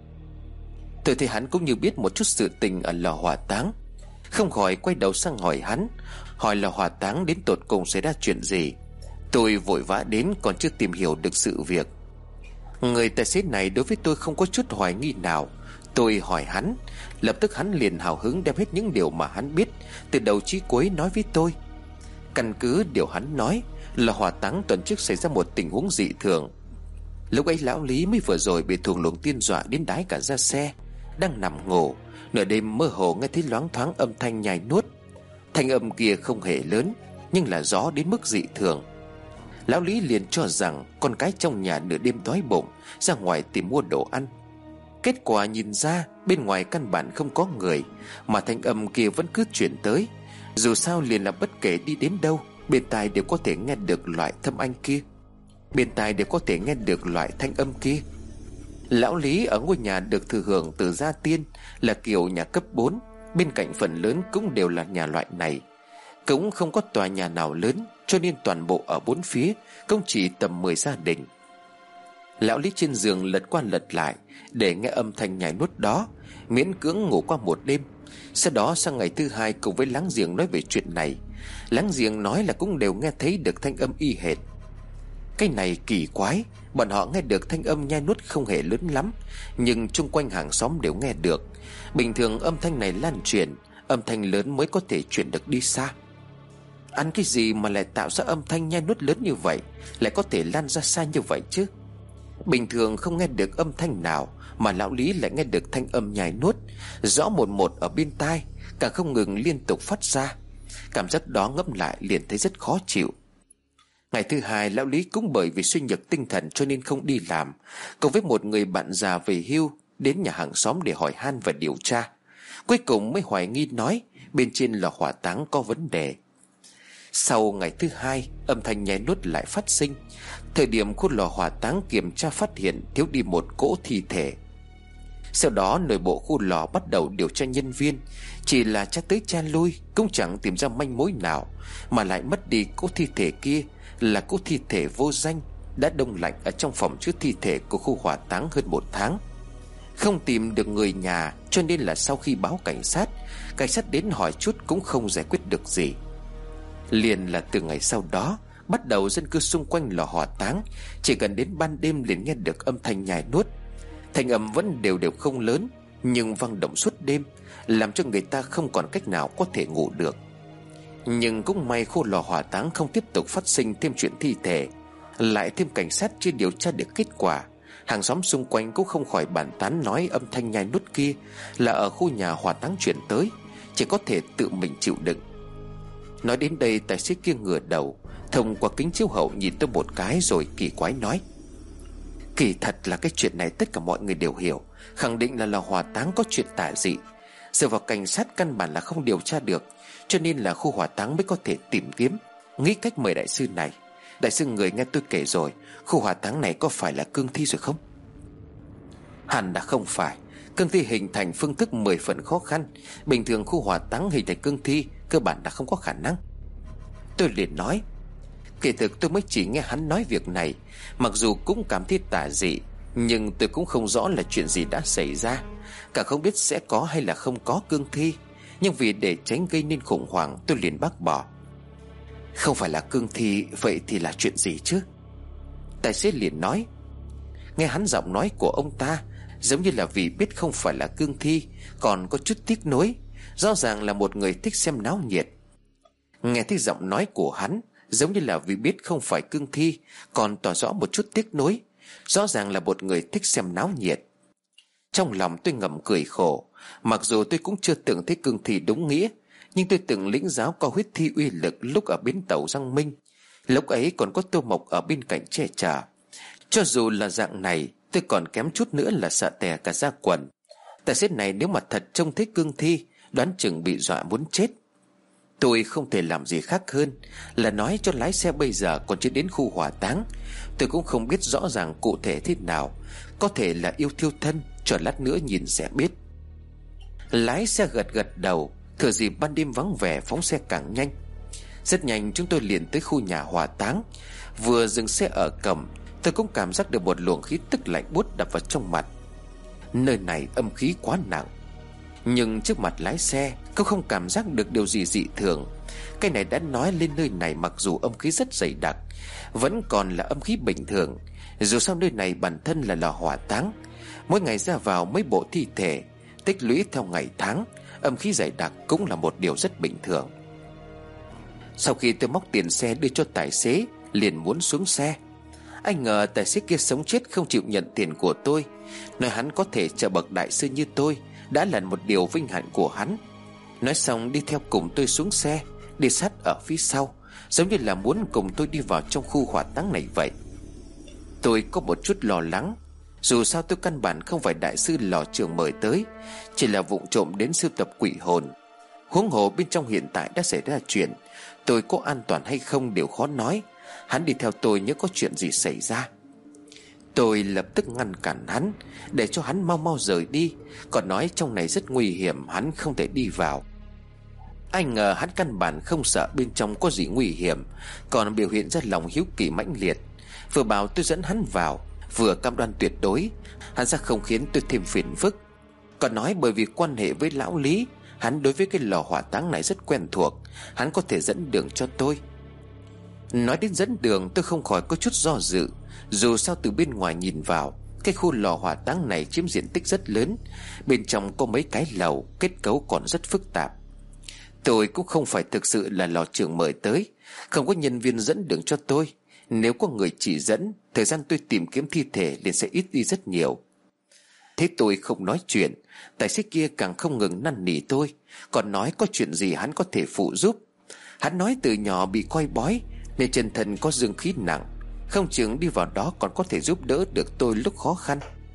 A: Tôi thấy hắn cũng như biết một chút sự tình ở lò hỏa táng, không khỏi quay đầu sang hỏi hắn, hỏi lò hỏa táng đến tột cùng xảy ra chuyện gì. Tôi vội vã đến còn chưa tìm hiểu được sự việc. Người tài xế này đối với tôi không có chút hoài nghi nào. Tôi hỏi hắn, lập tức hắn liền hào hứng đem hết những điều mà hắn biết từ đầu chí cuối nói với tôi. Căn cứ điều hắn nói, là hỏa táng tuần trước xảy ra một tình huống dị thường. Lúc ấy lão Lý mới vừa rồi bị thuồng luồng tiên dọa đến đái cả ra xe, đang nằm ngủ, nửa đêm mơ hồ nghe thấy loáng thoáng âm thanh nhai nuốt. Thanh âm kia không hề lớn, nhưng là gió đến mức dị thường. Lão Lý liền cho rằng con cái trong nhà nửa đêm đói bụng, ra ngoài tìm mua đồ ăn. Kết quả nhìn ra bên ngoài căn bản không có người, mà thanh âm kia vẫn cứ chuyển tới. Dù sao liền là bất kể đi đến đâu, bên tai đều có thể nghe được loại thâm anh kia, bên tai đều có thể nghe được loại thanh âm kia. Lão Lý ở ngôi nhà được thừa hưởng từ gia tiên là kiểu nhà cấp bốn, bên cạnh phần lớn cũng đều là nhà loại này. Cũng không có tòa nhà nào lớn, cho nên toàn bộ ở bốn phía cũng chỉ tầm mười gia đình. Lão Lý trên giường lật qua lật lại để nghe âm thanh nhai nuốt đó, miễn cưỡng ngủ qua một đêm. Sau đó sang ngày thứ hai cùng với láng giềng nói về chuyện này. Láng giềng nói là cũng đều nghe thấy được thanh âm y hệt. Cái này kỳ quái, bọn họ nghe được thanh âm nhai nuốt không hề lớn lắm, nhưng chung quanh hàng xóm đều nghe được. Bình thường âm thanh này lan truyền, âm thanh lớn mới có thể chuyển được đi xa. Ăn cái gì mà lại tạo ra âm thanh nhai nuốt lớn như vậy, lại có thể lan ra xa như vậy chứ? Bình thường không nghe được âm thanh nào, mà lão Lý lại nghe được thanh âm nhai nuốt rõ một một ở bên tai, càng không ngừng liên tục phát ra. Cảm giác đó ngẫm lại liền thấy rất khó chịu. Ngày thứ hai, lão Lý cũng bởi vì suy nhược tinh thần cho nên không đi làm, cùng với một người bạn già về hưu đến nhà hàng xóm để hỏi han và điều tra. Cuối cùng mới hoài nghi nói bên trên lò hỏa táng có vấn đề. Sau ngày thứ hai, âm thanh nhai nuốt lại phát sinh. Thời điểm khu lò hỏa táng kiểm tra phát hiện thiếu đi một cỗ thi thể. Sau đó nội bộ khu lò bắt đầu điều tra nhân viên, chỉ là tra tới tra lui cũng chẳng tìm ra manh mối nào, mà lại mất đi cỗ thi thể kia là cỗ thi thể vô danh đã đông lạnh ở trong phòng chứa thi thể của khu hỏa táng hơn một tháng. Không tìm được người nhà, cho nên là sau khi báo cảnh sát, cảnh sát đến hỏi chút cũng không giải quyết được gì. Liền là từ ngày sau đó, bắt đầu dân cư xung quanh lò hỏa táng chỉ cần đến ban đêm liền nghe được âm thanh nhai nuốt. Thanh âm vẫn đều đều không lớn, nhưng vang động suốt đêm, làm cho người ta không còn cách nào có thể ngủ được. Nhưng cũng may khu lò hỏa táng không tiếp tục phát sinh thêm chuyện thi thể. Lại thêm cảnh sát chưa điều tra được kết quả, hàng xóm xung quanh cũng không khỏi bàn tán nói âm thanh nhai nuốt kia là ở khu nhà hỏa táng chuyển tới, chỉ có thể tự mình chịu đựng. Nói đến đây, tài xế kia ngửa đầu thông qua kính chiếu hậu nhìn tôi một cái rồi kỳ quái nói: Kỳ thật là cái chuyện này tất cả mọi người đều hiểu, khẳng định là lò hỏa táng có chuyện tà dị. Dựa vào cảnh sát căn bản là không điều tra được, cho nên là khu hỏa táng mới có thể tìm kiếm, nghĩ cách mời đại sư này. Đại sư người nghe tôi kể rồi, khu hỏa táng này có phải là cương thi rồi không? Hẳn là không phải. Cương thi hình thành phương thức mười phần khó khăn. Bình thường khu hỏa táng hình thành cương thi cơ bản là không có khả năng. Tôi liền nói: Kỳ thực tôi mới chỉ nghe hắn nói việc này, mặc dù cũng cảm thấy tà dị, nhưng tôi cũng không rõ là chuyện gì đã xảy ra, cả không biết sẽ có hay là không có cương thi. Nhưng vì để tránh gây nên khủng hoảng, tôi liền bác bỏ: Không phải là cương thi, vậy thì là chuyện gì chứ? Tài xế liền nói. Nghe hắn giọng nói của ông ta giống như là vì biết không phải là cương thi, còn có chút tiếc nuối. Rõ ràng là một người thích xem náo nhiệt. Nghe thấy giọng nói của hắn giống như là vì biết không phải cương thi, còn tỏ rõ một chút tiếc nuối. Rõ ràng là một người thích xem náo nhiệt. Trong lòng tôi ngầm cười khổ. Mặc dù tôi cũng chưa từng thấy cương thi đúng nghĩa, nhưng tôi từng lĩnh giáo qua huyết thi uy lực lúc ở bến tàu Giang Minh. Lúc ấy còn có Tô Mộc ở bên cạnh che chở. Cho dù là dạng này, tôi còn kém chút nữa là sợ tè cả da quần. Tài xế này nếu mà thật trông thấy cương thi, đoán chừng bị dọa muốn chết. Tôi không thể làm gì khác hơn là nói cho lái xe bây giờ còn chưa đến khu hỏa táng. Tôi cũng không biết rõ ràng cụ thể thế nào, có thể là yêu thiêu thân, cho lát nữa nhìn sẽ biết. Lái xe gật gật đầu, thừa dịp ban đêm vắng vẻ phóng xe càng nhanh. Rất nhanh chúng tôi liền tới khu nhà hỏa táng. Vừa dừng xe ở cổng, tôi cũng cảm giác được một luồng khí tức lạnh buốt đập vào trong mặt. Nơi này âm khí quá nặng. Nhưng trước mặt lái xe cũng không cảm giác được điều gì dị thường. Cái này đã nói lên nơi này mặc dù âm khí rất dày đặc, vẫn còn là âm khí bình thường. Dù sao nơi này bản thân là lò hỏa táng, mỗi ngày ra vào mấy bộ thi thể, tích lũy theo ngày tháng, âm khí dày đặc cũng là một điều rất bình thường. Sau khi tôi móc tiền xe đưa cho tài xế, liền muốn xuống xe. Anh ngờ tài xế kia sống chết không chịu nhận tiền của tôi, nói hắn có thể trợ bậc đại sư như tôi đã là một điều vinh hạnh của hắn. Nói xong đi theo cùng tôi xuống xe, đi sát ở phía sau, giống như là muốn cùng tôi đi vào trong khu hỏa táng này vậy. Tôi có một chút lo lắng. Dù sao tôi căn bản không phải đại sư lò trưởng mời tới, chỉ là vụng trộm đến sưu tập quỷ hồn. Huống hồ bên trong hiện tại đã xảy ra chuyện, tôi có an toàn hay không đều khó nói. Hắn đi theo tôi nhớ có chuyện gì xảy ra. Tôi lập tức ngăn cản hắn, để cho hắn mau mau rời đi, còn nói trong này rất nguy hiểm, hắn không thể đi vào. Anh ngờ hắn căn bản không sợ bên trong có gì nguy hiểm, còn biểu hiện ra lòng hiếu kỳ mãnh liệt. Vừa bảo tôi dẫn hắn vào, vừa cam đoan tuyệt đối hắn sẽ không khiến tôi thêm phiền phức. Còn nói bởi vì quan hệ với lão Lý, hắn đối với cái lò hỏa táng này rất quen thuộc, hắn có thể dẫn đường cho tôi. Nói đến dẫn đường, tôi không khỏi có chút do dự. Dù sao từ bên ngoài nhìn vào, cái khu lò hỏa táng này chiếm diện tích rất lớn, bên trong có mấy cái lầu, kết cấu còn rất phức tạp. Tôi cũng không phải thực sự là lò trưởng mời tới, không có nhân viên dẫn đường cho tôi. Nếu có người chỉ dẫn, thời gian tôi tìm kiếm thi thể liền sẽ ít đi rất nhiều. Thế tôi không nói chuyện, tài xế kia càng không ngừng năn nỉ tôi, còn nói có chuyện gì hắn có thể phụ giúp. Hắn nói từ nhỏ bị coi bói nên chân thân có dương khí nặng, không chừng đi vào đó còn có thể giúp đỡ được tôi lúc khó khăn.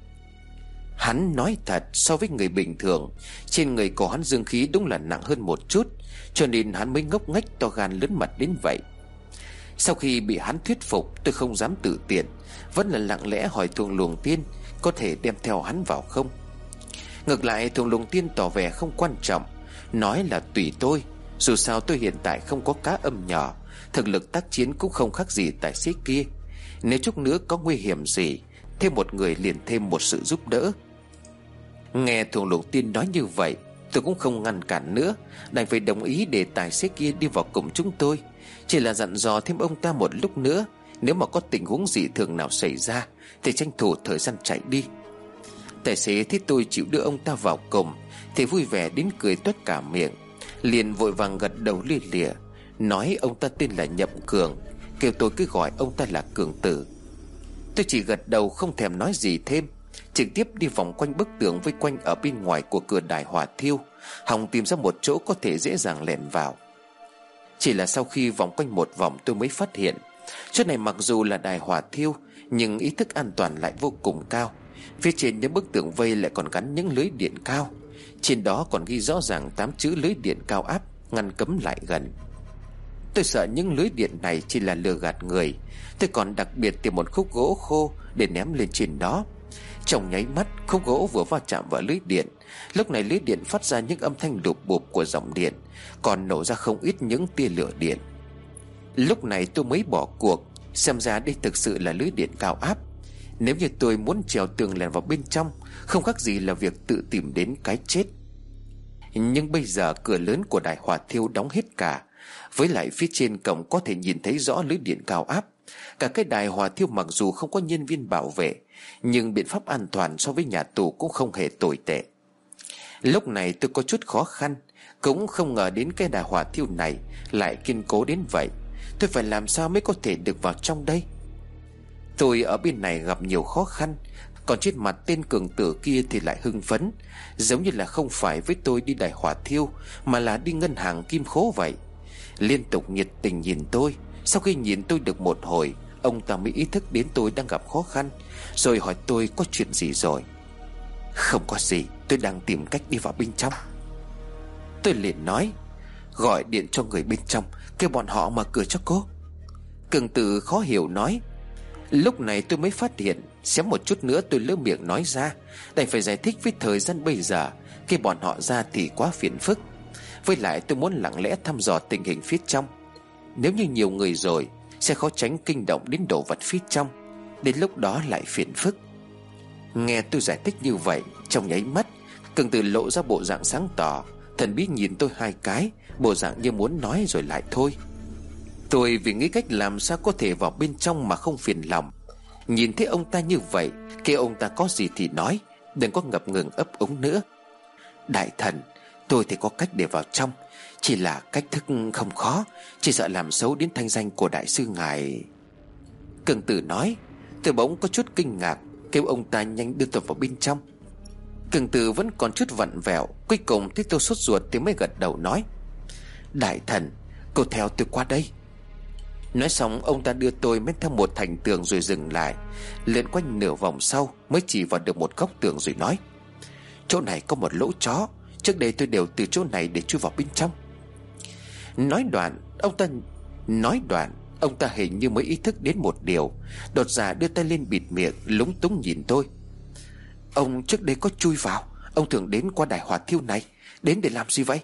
A: Hắn nói thật, so với người bình thường, trên người của hắn dương khí đúng là nặng hơn một chút, cho nên hắn mới ngốc nghếch to gan lớn mặt đến vậy. Sau khi bị hắn thuyết phục, tôi không dám tự tiện, vẫn là lặng lẽ hỏi Thuồng Luồng Tiên có thể đem theo hắn vào không. Ngược lại Thuồng Luồng Tiên tỏ vẻ không quan trọng, nói là tùy tôi, dù sao tôi hiện tại không có cá âm nhỏ, thực lực tác chiến cũng không khác gì tài xế kia. Nếu chút nữa có nguy hiểm gì, thêm một người liền thêm một sự giúp đỡ. Nghe Thuồng Luồng Tiên nói như vậy, tôi cũng không ngăn cản nữa, đành phải đồng ý để tài xế kia đi vào cùng chúng tôi. Chỉ là dặn dò thêm ông ta một lúc nữa, nếu mà có tình huống dị thường nào xảy ra thì tranh thủ thời gian chạy đi. Tài xế thấy tôi chịu đưa ông ta vào cùng thì vui vẻ đến cười toét cả miệng, liền vội vàng gật đầu lia lịa, nói ông ta tên là Nhậm Cường, kêu tôi cứ gọi ông ta là Cường Tử. Tôi chỉ gật đầu không thèm nói gì thêm, trực tiếp đi vòng quanh bức tường vây quanh ở bên ngoài của cửa đài hỏa thiêu, hòng tìm ra một chỗ có thể dễ dàng lẻn vào. Chỉ là sau khi vòng quanh một vòng tôi mới phát hiện chỗ này mặc dù là đài hỏa thiêu, nhưng ý thức an toàn lại vô cùng cao. Phía trên những bức tường vây lại còn gắn những lưới điện cao. Trên đó còn ghi rõ ràng tám chữ lưới điện cao áp, ngăn cấm lại gần. Tôi sợ những lưới điện này chỉ là lừa gạt người. Tôi còn đặc biệt tìm một khúc gỗ khô để ném lên trên đó. Trong nháy mắt, khúc gỗ vừa va chạm vào lưới điện. Lúc này lưới điện phát ra những âm thanh đục bụp của dòng điện, còn nổ ra không ít những tia lửa điện. Lúc này tôi mới bỏ cuộc. Xem ra đây thực sự là lưới điện cao áp. Nếu như tôi muốn trèo tường lèn vào bên trong, không khác gì là việc tự tìm đến cái chết. Nhưng bây giờ cửa lớn của đài hỏa thiêu đóng hết cả. Với lại phía trên cổng có thể nhìn thấy rõ lưới điện cao áp. Cả cái đài hỏa thiêu mặc dù không có nhân viên bảo vệ, nhưng biện pháp an toàn so với nhà tù cũng không hề tồi tệ. Lúc này tôi có chút khó khăn. Cũng không ngờ đến cái đài hỏa thiêu này lại kiên cố đến vậy. Tôi phải làm sao mới có thể được vào trong đây? Tôi ở bên này gặp nhiều khó khăn, còn trên mặt tên cường tử kia thì lại hưng phấn, giống như là không phải với tôi đi đài hỏa thiêu, mà là đi ngân hàng kim khố vậy. Liên tục nhiệt tình nhìn tôi. Sau khi nhìn tôi được một hồi, ông ta mới ý thức đến tôi đang gặp khó khăn, rồi hỏi tôi có chuyện gì rồi. Không có gì, tôi đang tìm cách đi vào bên trong. Tôi liền nói, gọi điện cho người bên trong, kêu bọn họ mở cửa cho cô. Cường tử khó hiểu nói. Lúc này tôi mới phát hiện, xém một chút nữa tôi lỡ miệng nói ra, đành phải giải thích với thời gian bây giờ. Khi bọn họ ra thì quá phiền phức. Với lại tôi muốn lặng lẽ thăm dò tình hình phía trong. Nếu như nhiều người rồi, sẽ khó tránh kinh động đến đồ vật phía trong. Đến lúc đó lại phiền phức. Nghe tôi giải thích như vậy, trong nháy mắt Cường tử lộ ra bộ dạng sáng tỏ, thần bí nhìn tôi hai cái, bộ dạng như muốn nói rồi lại thôi. Tôi vì nghĩ cách làm sao có thể vào bên trong mà không phiền lòng. Nhìn thấy ông ta như vậy, kêu ông ta có gì thì nói, đừng có ngập ngừng ấp úng nữa. Đại thần, tôi thì có cách để vào trong, chỉ là cách thức không khó, chỉ sợ làm xấu đến thanh danh của đại sư ngài. Cường tử nói. Tôi bỗng có chút kinh ngạc, kêu ông ta nhanh đưa tôi vào bên trong. Cường tử vẫn còn chút vặn vẹo, cuối cùng thấy tôi sốt ruột thì mới gật đầu nói, đại thần, cô theo tôi qua đây. Nói xong ông ta đưa tôi men theo một thành tường rồi dừng lại, lượn quanh nửa vòng sau mới chỉ vào được một góc tường rồi nói, chỗ này có một lỗ chó, trước đây tôi đều từ chỗ này để chui vào bên trong. Nói đoạn ông ta Nói đoạn Ông ta hình như mới ý thức đến một điều, đột ra đưa tay lên bịt miệng, lúng túng nhìn tôi. Ông trước đây có chui vào, ông thường đến qua đài hỏa thiêu này, đến để làm gì vậy?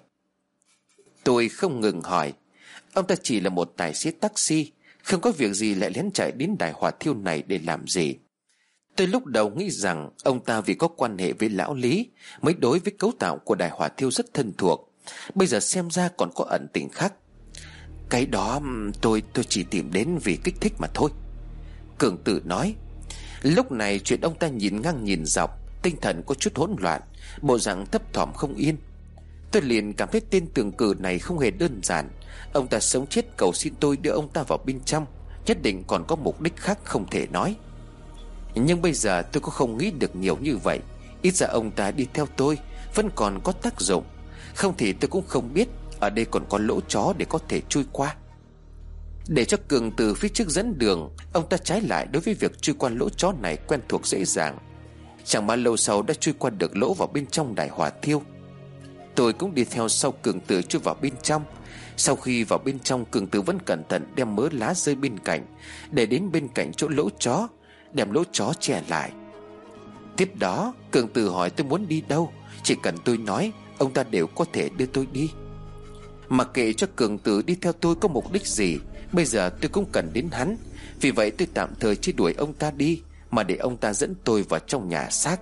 A: Tôi không ngừng hỏi. Ông ta chỉ là một tài xế taxi, không có việc gì lại lén chạy đến đài hỏa thiêu này để làm gì. Tôi lúc đầu nghĩ rằng ông ta vì có quan hệ với lão Lý mới đối với cấu tạo của đài hỏa thiêu rất thân thuộc. Bây giờ xem ra còn có ẩn tình khác. Cái đó tôi tôi chỉ tìm đến vì kích thích mà thôi, Cường tử nói. Lúc này chuyện ông ta nhìn ngang nhìn dọc, tinh thần có chút hỗn loạn, bộ dạng thấp thỏm không yên. Tôi liền cảm thấy tên tường cử này không hề đơn giản. Ông ta sống chết cầu xin tôi đưa ông ta vào bên trong, nhất định còn có mục đích khác không thể nói. Nhưng bây giờ tôi cũng không nghĩ được nhiều như vậy. Ít ra ông ta đi theo tôi vẫn còn có tác dụng. Không thì tôi cũng không biết ở đây còn có lỗ chó để có thể chui qua. Để cho Cường từ phía trước dẫn đường, ông ta trái lại đối với việc chui qua lỗ chó này quen thuộc dễ dàng. Chẳng bao lâu sau đã chui qua được lỗ vào bên trong đài hỏa thiêu. Tôi cũng đi theo sau Cường tử chui vào bên trong. Sau khi vào bên trong, Cường tử vẫn cẩn thận đem mớ lá rơi bên cạnh, để đến bên cạnh chỗ lỗ chó, đem lỗ chó che lại. Tiếp đó Cường tử hỏi tôi muốn đi đâu, chỉ cần tôi nói, ông ta đều có thể đưa tôi đi. Mặc kệ cho Cường tử đi theo tôi có mục đích gì, bây giờ tôi cũng cần đến hắn. Vì vậy tôi tạm thời chỉ đuổi ông ta đi, mà để ông ta dẫn tôi vào trong nhà xác.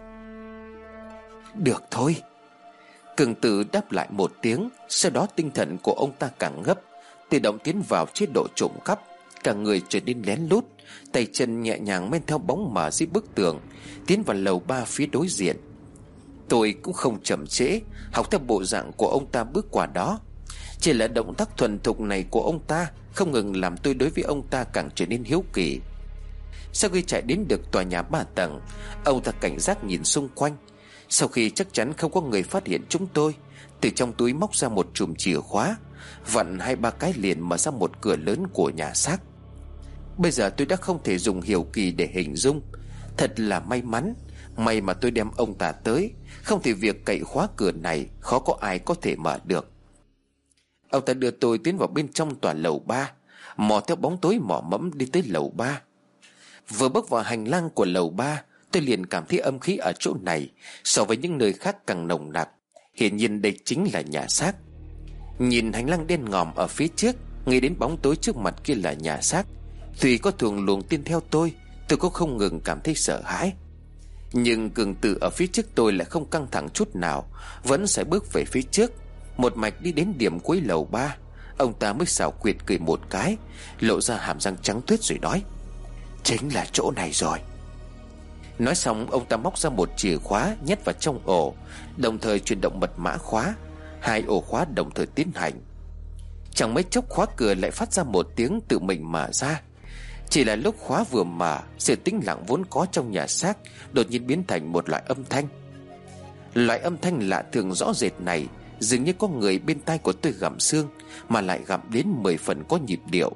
A: Được thôi, Cường tử đáp lại một tiếng. Sau đó tinh thần của ông ta càng ngấp, tự động tiến vào chế độ trộm cắp. Cả người trở nên lén lút, tay chân nhẹ nhàng men theo bóng mờ dưới bức tường, tiến vào lầu ba phía đối diện. Tôi cũng không chậm trễ, học theo bộ dạng của ông ta bước qua đó. Chỉ là động tác thuần thục này của ông ta không ngừng làm tôi đối với ông ta càng trở nên hiếu kỳ. Sau khi chạy đến được tòa nhà ba tầng, ông ta cảnh giác nhìn xung quanh. Sau khi chắc chắn không có người phát hiện chúng tôi, từ trong túi móc ra một chùm chìa khóa, vặn hai ba cái liền mở ra một cửa lớn của nhà xác. Bây giờ tôi đã không thể dùng hiểu kỳ để hình dung. Thật là may mắn. May mà tôi đem ông ta tới, không thì việc cậy khóa cửa này khó có ai có thể mở được. Ông ta đưa tôi tiến vào bên trong tòa lầu ba, mò theo bóng tối mò mẫm đi tới lầu ba. Vừa bước vào hành lang của lầu ba, tôi liền cảm thấy âm khí ở chỗ này so với những nơi khác càng nồng nặc. Hiển nhiên đây chính là nhà xác. Nhìn hành lang đen ngòm ở phía trước, nghĩ đến bóng tối trước mặt kia là nhà xác, tuy có thuồng luồng tin theo tôi, tôi cũng không ngừng cảm thấy sợ hãi. Nhưng cường tử ở phía trước tôi lại không căng thẳng chút nào, vẫn sẽ bước về phía trước, một mạch đi đến điểm cuối lầu ba. Ông ta mới xảo quyệt cười một cái, lộ ra hàm răng trắng tuyết rồi nói: chính là chỗ này rồi. Nói xong ông ta móc ra một chìa khóa nhét vào trong ổ, đồng thời chuyển động mật mã khóa. Hai ổ khóa đồng thời tiến hành. Chẳng mấy chốc khóa cửa lại phát ra một tiếng tự mình mở ra. Chỉ là lúc khóa vừa mở, sự tĩnh lặng vốn có trong nhà xác đột nhiên biến thành một loại âm thanh. Loại âm thanh lạ thường rõ rệt này dường như có người bên tai của tôi gặm xương, mà lại gặm đến mười phần có nhịp điệu.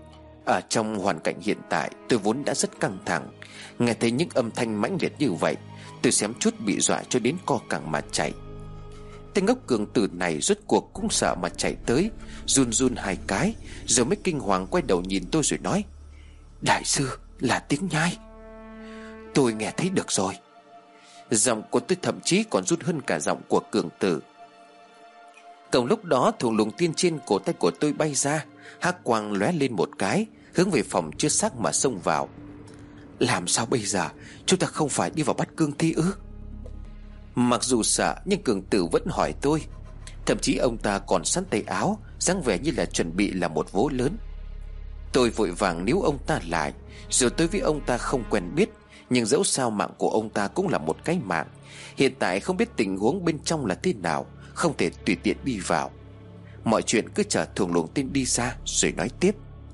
A: Ở trong hoàn cảnh hiện tại, tôi vốn đã rất căng thẳng, nghe thấy những âm thanh mãnh liệt như vậy, tôi xém chút bị dọa cho đến co cẳng mà chạy. Tên ngốc cường tử này rốt cuộc cũng sợ mà chạy tới, run run hai cái, rồi mới kinh hoàng quay đầu nhìn tôi rồi nói: đại sư, là tiếng nhai. Tôi nghe thấy được rồi. Giọng của tôi thậm chí còn run hơn cả giọng của cường tử. Cùng lúc đó, thùng luồng tiên trên cổ tay của tôi bay ra, hắc quang lóe lên một cái, hướng về phòng chứa xác mà xông vào. Làm sao bây giờ? Chúng ta không phải đi vào bắt cương thi ư? Mặc dù sợ nhưng cường tử vẫn hỏi tôi. Thậm chí ông ta còn sắn tay áo, dáng vẻ như là chuẩn bị là một vố lớn. Tôi vội vàng níu ông ta lại. Dù tôi với ông ta không quen biết, nhưng dẫu sao mạng của ông ta cũng là một cái mạng. Hiện tại không biết tình huống bên trong là thế nào, không thể tùy tiện đi vào. Mọi chuyện cứ chờ thuồng luồng tiên đi ra rồi nói tiếp.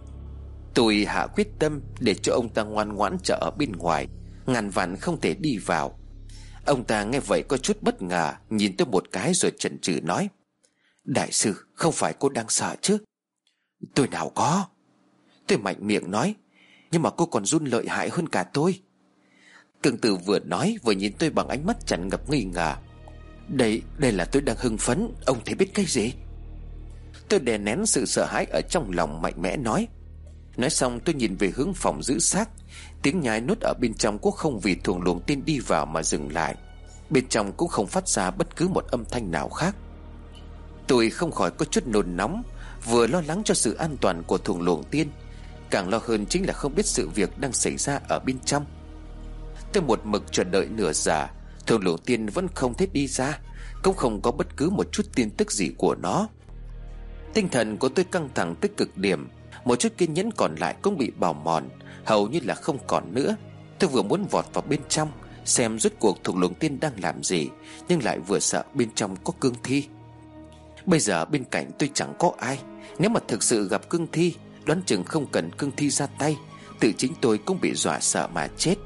A: Tôi hạ quyết tâm để cho ông ta ngoan ngoãn chờ ở bên ngoài, ngàn vạn không thể đi vào. Ông ta nghe vậy có chút bất ngờ, nhìn tôi một cái rồi chần chừ nói: đại sư, không phải cô đang sợ chứ? Tôi nào có. Tôi mạnh miệng nói: nhưng mà cô còn run lợi hại hơn cả tôi. Cường tử vừa nói vừa nhìn tôi bằng ánh mắt tràn ngập nghi ngờ. Đây, đây là tôi đang hưng phấn, ông thấy biết cái gì? Tôi đè nén sự sợ hãi ở trong lòng, mạnh mẽ nói. Nói xong tôi nhìn về hướng phòng giữ xác. Tiếng nhai nuốt ở bên trong cũng không vì thuồng luồng tiên đi vào mà dừng lại. Bên trong cũng không phát ra bất cứ một âm thanh nào khác. Tôi không khỏi có chút nôn nóng, vừa lo lắng cho sự an toàn của thuồng luồng tiên, càng lo hơn chính là không biết sự việc đang xảy ra ở bên trong. Tôi một mực chờ đợi nửa giờ, thuồng luồng tiên vẫn không thấy đi ra, cũng không có bất cứ một chút tin tức gì của nó. Tinh thần của tôi căng thẳng tới cực điểm, một chút kiên nhẫn còn lại cũng bị bào mòn, hầu như là không còn nữa. Tôi vừa muốn vọt vào bên trong xem rốt cuộc thuồng luồng tiên đang làm gì, nhưng lại vừa sợ bên trong có cương thi. Bây giờ bên cạnh tôi chẳng có ai, nếu mà thực sự gặp cương thi, đoán chừng không cần cương thi ra tay, tự chính tôi cũng bị dọa sợ mà chết.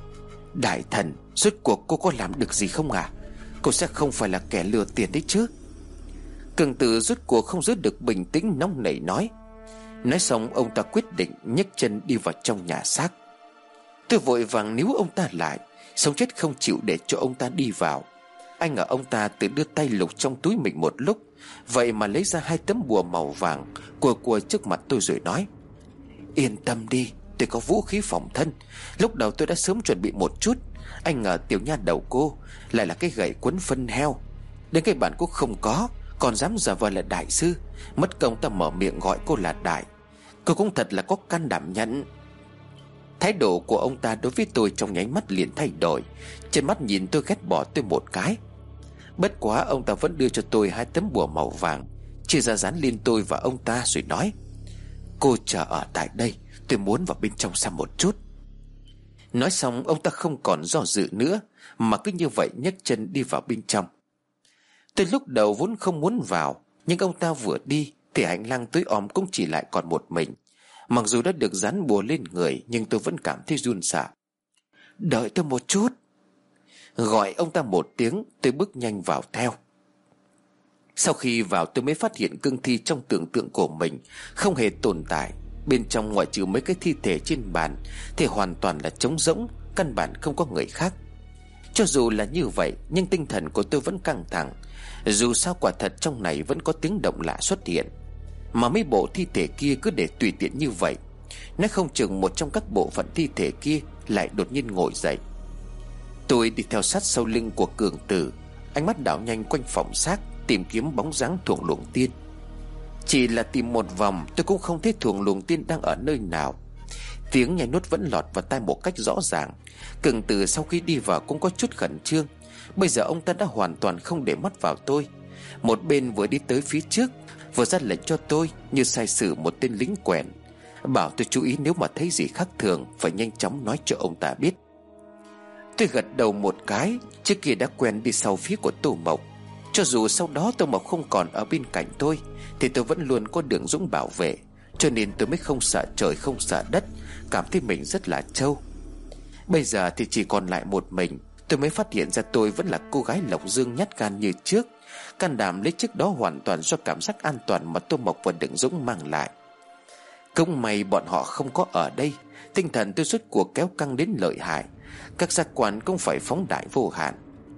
A: Đại thần, rốt cuộc cô có làm được gì không à? Cô sẽ không phải là kẻ lừa tiền đấy chứ? Cường tử rốt cuộc không giữ được bình tĩnh, nóng nảy nói. Nói xong ông ta quyết định nhấc chân đi vào trong nhà xác. Tôi vội vàng níu ông ta lại, sống chết không chịu để cho ông ta đi vào. Anh ngờ ông ta tự đưa tay lục trong túi mình một lúc, vậy mà lấy ra hai tấm bùa màu vàng, cùa cùa trước mặt tôi rồi nói: yên tâm đi, tôi có vũ khí phòng thân. Lúc đầu tôi đã sớm chuẩn bị một chút, anh ngờ tiểu nha đầu cô lại là cái gậy quấn phân heo, đến cái bản cũng không có, còn dám giả vờ là đại sư. Mất công ta mở miệng gọi cô là đại, cô cũng thật là có can đảm nhận. Thái độ của ông ta đối với tôi trong nháy mắt liền thay đổi, trên mắt nhìn tôi ghét bỏ tôi một cái. Bất quá ông ta vẫn đưa cho tôi hai tấm bùa màu vàng, chia ra dán lên tôi và ông ta rồi nói: cô chờ ở tại đây, tôi muốn vào bên trong xem một chút. Nói xong ông ta không còn do dự nữa, mà cứ như vậy nhấc chân đi vào bên trong. Tôi lúc đầu vốn không muốn vào, nhưng ông ta vừa đi thì hành lang tối om cũng chỉ lại còn một mình. Mặc dù đã được dán bùa lên người, nhưng tôi vẫn cảm thấy run sợ. Đợi tôi một chút. Gọi ông ta một tiếng, tôi bước nhanh vào theo. Sau khi vào tôi mới phát hiện cương thi trong tưởng tượng của mình không hề tồn tại. Bên trong ngoại trừ mấy cái thi thể trên bàn thì hoàn toàn là trống rỗng, căn bản không có người khác. Cho dù là như vậy nhưng tinh thần của tôi vẫn căng thẳng. Dù sao quả thật trong này vẫn có tiếng động lạ xuất hiện. Mà mấy bộ thi thể kia cứ để tùy tiện như vậy, nó không chừng một trong các bộ phận thi thể kia lại đột nhiên ngồi dậy. Tôi đi theo sát sau lưng của Cường Tử, ánh mắt đảo nhanh quanh phòng xác, tìm kiếm bóng dáng Thuồng Luồng Tiên. Chỉ là tìm một vòng tôi cũng không thấy Thuồng Luồng Tiên đang ở nơi nào. Tiếng nhai nuốt vẫn lọt vào tai một cách rõ ràng. Cường Tử sau khi đi vào cũng có chút khẩn trương. Bây giờ ông ta đã hoàn toàn không để mắt vào tôi. Một bên vừa đi tới phía trước, vừa ra lệnh cho tôi như sai sử một tên lính quèn, bảo tôi chú ý nếu mà thấy gì khác thường phải nhanh chóng nói cho ông ta biết. Tôi gật đầu một cái. Trước kia đã quen đi sau phía của Tô Mộc. Cho dù sau đó Tô Mộc không còn ở bên cạnh tôi thì tôi vẫn luôn có Đường Dũng bảo vệ, cho nên tôi mới không sợ trời không sợ đất, cảm thấy mình rất là trâu. Bây giờ thì chỉ còn lại một mình. Tôi mới phát hiện ra tôi vẫn là cô gái Lộc Dương nhát gan như trước. Can đảm lấy trước đó hoàn toàn do cảm giác an toàn mà Tô Mộc và Đường Dũng mang lại. Cũng may bọn họ không có ở đây. Tinh thần tôi rốt cuộc kéo căng đến lợi hại. Các giác quan cũng phải phóng đại vô hạn.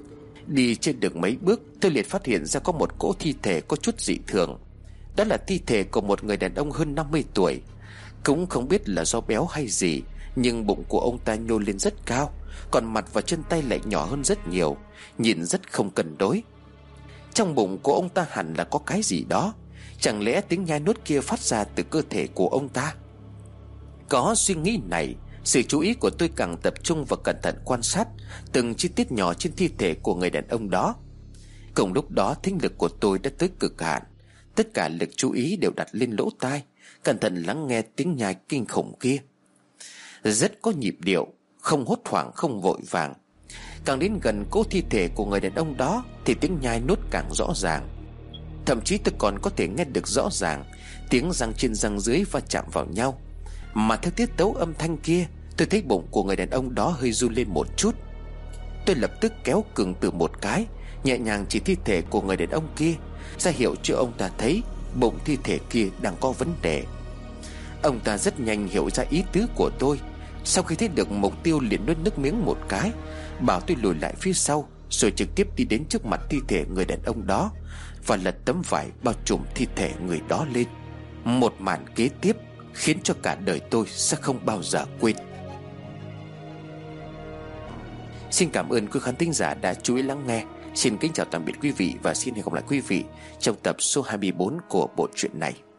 A: Đi trên được mấy bước, tôi liền phát hiện ra có một cỗ thi thể có chút dị thường. Đó là thi thể của một người đàn ông hơn năm mươi tuổi. Cũng không biết là do béo hay gì, nhưng bụng của ông ta nhô lên rất cao, còn mặt và chân tay lại nhỏ hơn rất nhiều, nhìn rất không cân đối. Trong bụng của ông ta hẳn là có cái gì đó. Chẳng lẽ tiếng nhai nuốt kia phát ra từ cơ thể của ông ta? Có suy nghĩ này, sự chú ý của tôi càng tập trung và cẩn thận quan sát từng chi tiết nhỏ trên thi thể của người đàn ông đó. Cùng lúc đó thính lực của tôi đã tới cực hạn. Tất cả lực chú ý đều đặt lên lỗ tai, cẩn thận lắng nghe tiếng nhai kinh khủng kia. Rất có nhịp điệu, không hốt hoảng không vội vàng. Càng đến gần cỗ thi thể của người đàn ông đó thì tiếng nhai nuốt càng rõ ràng. Thậm chí tôi còn có thể nghe được rõ ràng tiếng răng trên răng dưới va chạm vào nhau. Mà theo tiết tấu âm thanh kia, tôi thấy bụng của người đàn ông đó hơi run lên một chút. Tôi lập tức kéo Cường Tử một cái, nhẹ nhàng chỉ thi thể của người đàn ông kia, ra hiệu cho ông ta thấy bụng thi thể kia đang có vấn đề. Ông ta rất nhanh hiểu ra ý tứ của tôi. Sau khi thấy được mục tiêu liền nuốt nước miếng một cái, bảo tôi lùi lại phía sau, rồi trực tiếp đi đến trước mặt thi thể người đàn ông đó và lật tấm vải bao trùm thi thể người đó lên. Một màn kế tiếp khiến cho cả đời tôi sẽ không bao giờ quên. Xin cảm ơn quý khán thính giả đã chú ý lắng nghe. Xin kính chào tạm biệt quý vị và xin hẹn gặp lại quý vị trong tập số hai mươi bốn của bộ truyện này.